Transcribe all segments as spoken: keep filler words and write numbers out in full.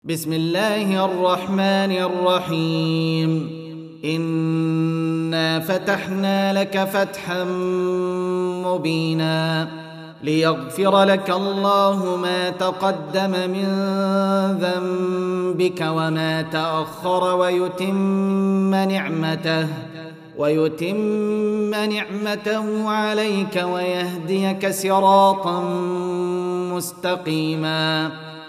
بسم الله الرحمن الرحيم إنا فتحنا لك فتحا مبينا ليغفر لك الله ما تقدم من ذنبك وما تأخر ويتم نعمته ويتم نعمته عليك ويهديك صراطا مستقيما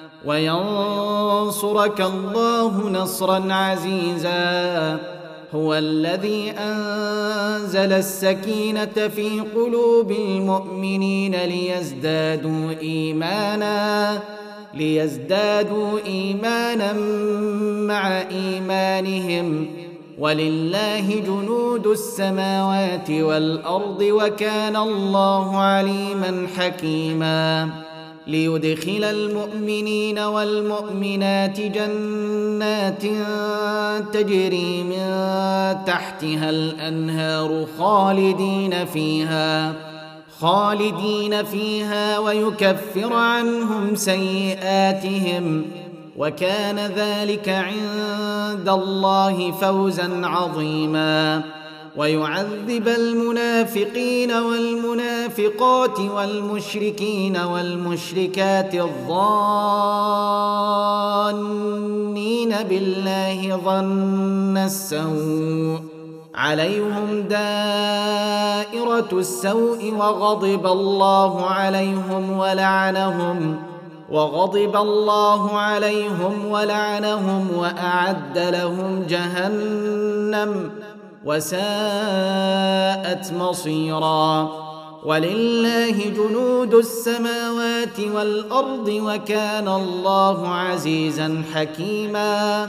وينصرك الله نصرا عزيزا هو الذي أنزل السكينة في قلوب المؤمنين ليزدادوا إيمانا ليزدادوا إيمانا مع إيمانهم ولله جنود السماوات والأرض وكان الله عليما حكيما ليدخل المؤمنين والمؤمنات جنات تجري من تحتها الأنهار خالدين فيها خالدين فيها ويكفر عنهم سيئاتهم وكان ذلك عند الله فوزا عظيما ويعذب المنافقين والمنافقات والمشركين والمشركات الظانين بالله ظن السوء عليهم دائرة السوء وغضب الله عليهم ولعنهم وغضب الله عليهم ولعنهم وأعد لهم جهنم وساءت مصيرا ولله جنود السماوات والأرض وكان الله عزيزا حكيما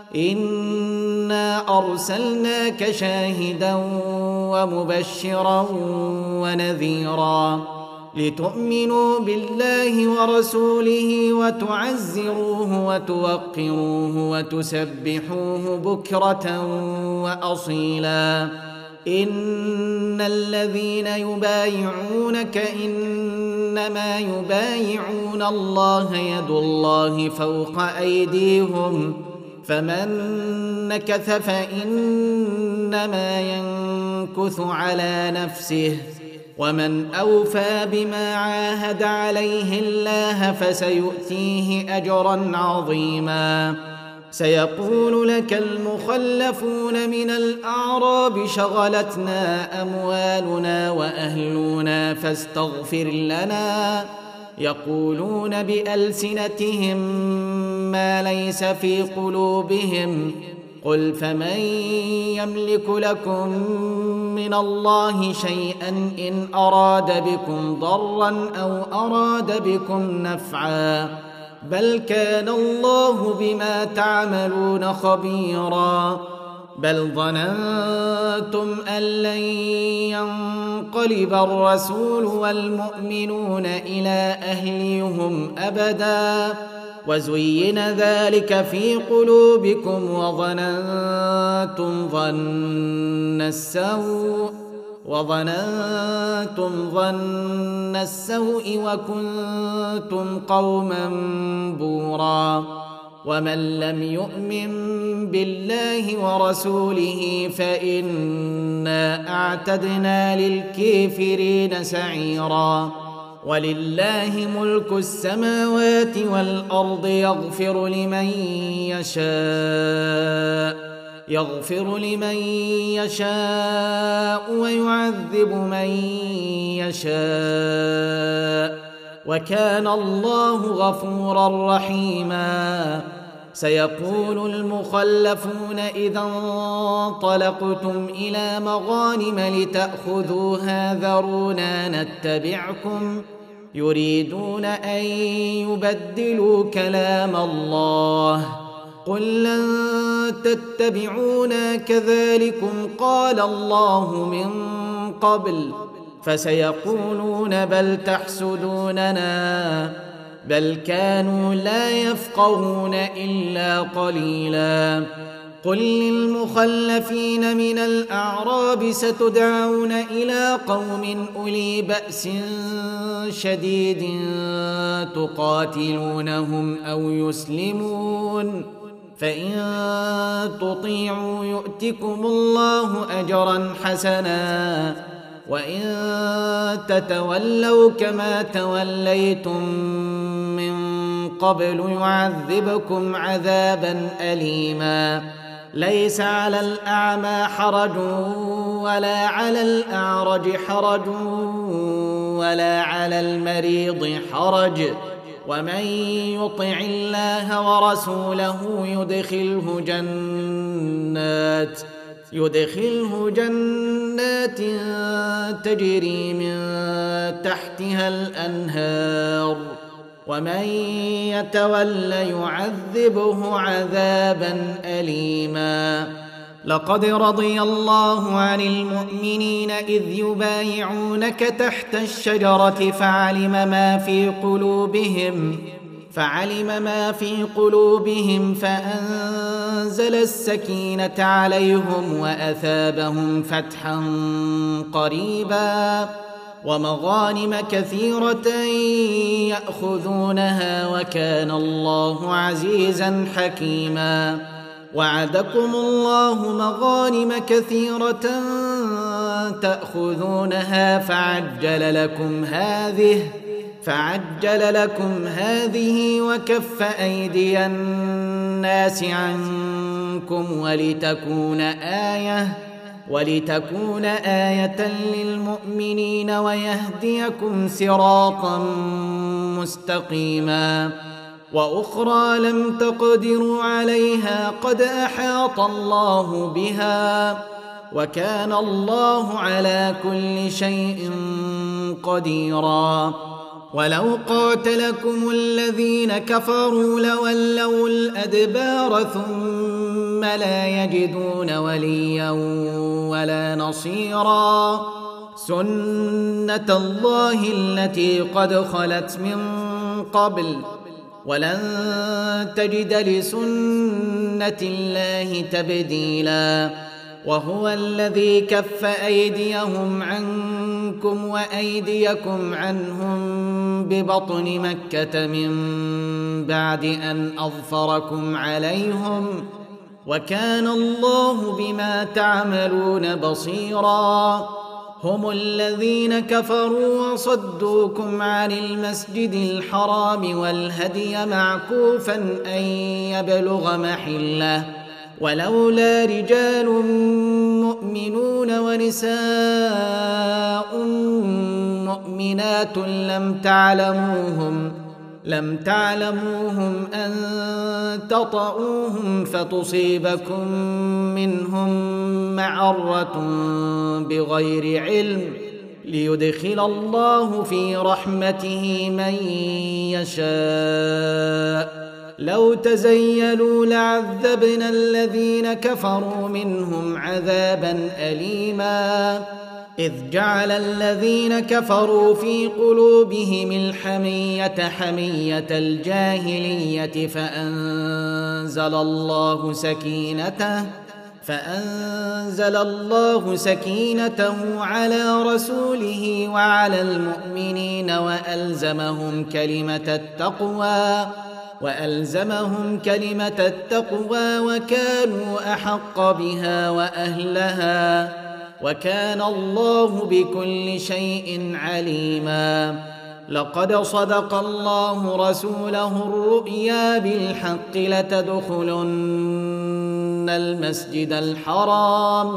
إنا أرسلناك شاهدا ومبشرا ونذيرا لتؤمنوا بالله ورسوله وتعزروه وتوقروه وتسبحوه بكرة وأصيلا إن الذين يبايعونك إنما يبايعون الله يد الله فوق أيديهم فمن نكث فإنما ينكث على نفسه ومن أوفى بما عاهد عليه الله فسيؤتيه أجرا عظيما سيقول لك المخلفون من الأعراب شغلتنا أموالنا وأهلنا فاستغفر لنا يقولون بألسنتهم ما ليس في قلوبهم قل فمن يملك لكم من الله شيئا إن أراد بكم ضرا أو أراد بكم نفعا بل كان الله بما تعملون خبيرا بل ظننتم أن لن ينقلب الرسول والمؤمنون إلى أهليهم أبدا وزين ذلك في قلوبكم وظننتم ظن السوء وظننتم ظن السوء وكنتم قوما بورا ومن لم يؤمن بالله ورسوله فإنا أعتدنا للكافرين سعيرا ولله ملك السماوات والأرض يغفر لمن يشاء يغفر لمن يشاء ويعذب من يشاء وكان الله غفورا رحيما سيقول المخلفون إذا انطلقتم إلى مغانم لتأخذوها ذرونا نتبعكم يريدون أن يبدلوا كلام الله قل لن تتبعونا كذلكم قال الله من قبل فسيقولون بل تحسدوننا بل كانوا لا يفقهون إلا قليلا قل للمخلفين من الأعراب ستدعون إلى قوم أولي بأس شديد تقاتلونهم أو يسلمون فإن تطيعوا يؤتكم الله أجرا حسنا وإن تتولوا كما توليتم من قبل يعذبكم عذابا أليما ليس على الأعمى حرج ولا على الأعرج حرج ولا على المريض حرج ومن يطع الله ورسوله يدخله جنات يدخله جنات تجري من تحتها الأنهار ومن يتول يعذبه عذابا أليما لقد رضي الله عن المؤمنين إذ يبايعونك تحت الشجرة فعلم ما في قلوبهم فعلم ما في قلوبهم فأنزل السكينة عليهم وأثابهم فتحا قريبا ومغانم كثيرة يأخذونها وكان الله عزيزا حكيما وعدكم الله مغانم كثيرة تأخذونها فعجل لكم هذه فعجل لكم هذه وكف أيدي الناس عنكم ولتكون آية ولتكون آية للمؤمنين ويهديكم صراطا مستقيما وأخرى لم تقدروا عليها قد أحاط الله بها وكان الله على كل شيء قديرا ولو قاتلكم الذين كفروا لولوا الأدبار ثم لا يجدون وليا ولا نصيرا سنة الله التي قد خلت من قبل ولن تجد لسنة الله تبديلا وهو الذي كف أيديهم عنكم وأيديكم عنهم ببطن مكة من بعد أن أظفركم عليهم وكان الله بما تعملون بصيرا هم الذين كفروا وصدوكم عن المسجد الحرام والهدي معكوفا أن يبلغ محله ولولا رجال مؤمنون ونساء مؤمنات لم تعلموهم لم تعلموهم أن تطؤوهم فتصيبكم منهم معرة بغير علم ليدخل الله في رحمته من يشاء لو تزيلوا لعذبنا الذين كفروا منهم عذابا أليما إذ جعل الذين كفروا في قلوبهم الحمية حمية الجاهلية فأنزل الله سكينته فأنزل الله سكينته على رسوله وعلى المؤمنين وألزمهم كلمة التقوى وألزمهم كلمة التقوى وكانوا أحق بها وأهلها وكان الله بكل شيء عليما لقد صدق الله رسوله الرؤيا بالحق لتدخلن المسجد الحرام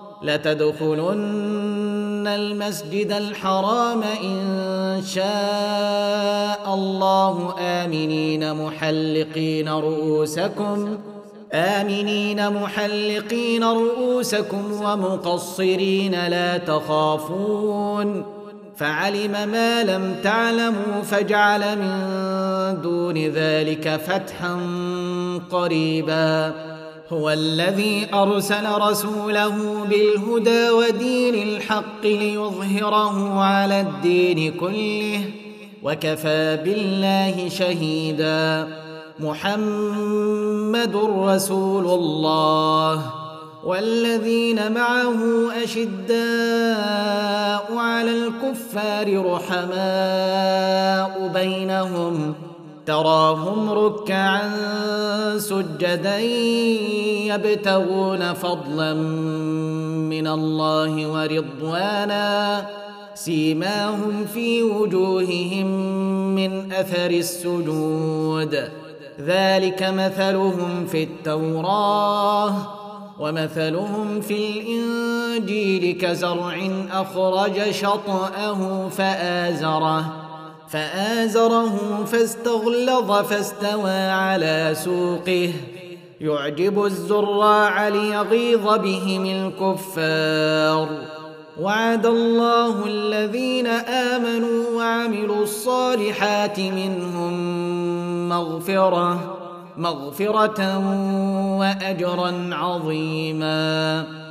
لتدخلن المسجد الحرام إن شاء الله آمنين محلقين رؤوسكم آمنين محلقين رؤوسكم ومقصرين لا تخافون فعلم ما لم تعلموا فجعل من دون ذلك فتحا قريبا هو الذي أرسل رسوله بالهدى ودين الحق ليظهره على الدين كله وكفى بالله شهيدا محمد رسول الله والذين معه أشداء على الكفار رحماء بينهم تراهم ركعا سجدا يبتغون فضلا من الله ورضوانا سيماهم في وجوههم من أثر السجود ذلك مثلهم في التوراة ومثلهم في الإنجيل كزرع أخرج شطأه فآزره فآزره فاستغلظ فاستوى على سوقه يعجب الزراع ليغيظ بهم الكفار وعد الله الذين آمنوا وعملوا الصالحات منهم مغفرة مغفرة وأجرا عظيما.